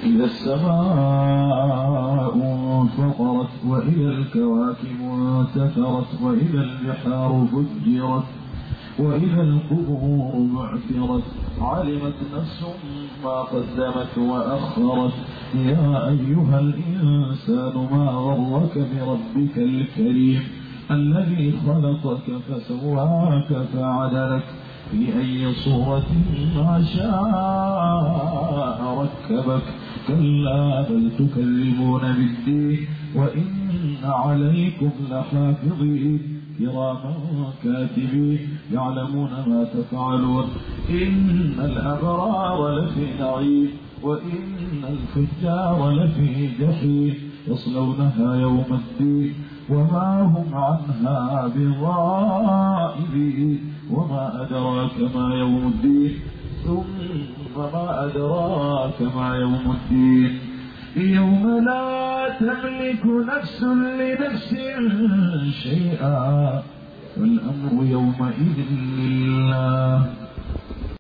إذا السماء انفطرت وإذا الكواكب انتثرت وإذا البحار فجرت وإذا القبور بعثرت علمت نفس ما قدمت وأخرت يا أيها الإنسان ما غرك بربك الكريم الذي خلقك فسواك فعدلك في أي صورة ما شاء ركبك كلا بل تكذبون بالدين وإن عليكم لحافظين كراما كاتبين يعلمون ما تفعلون إن الأبرار لفي نعيم وإن الفجار لفي جحيم يصلونها يوم الدين وما هم عنها بغائبين وما أدراك ما يوم الدين ثم ما أدراك ما يوم الدين يوم لا تملك نفس لنفس شيئا والأمر يومئذ لله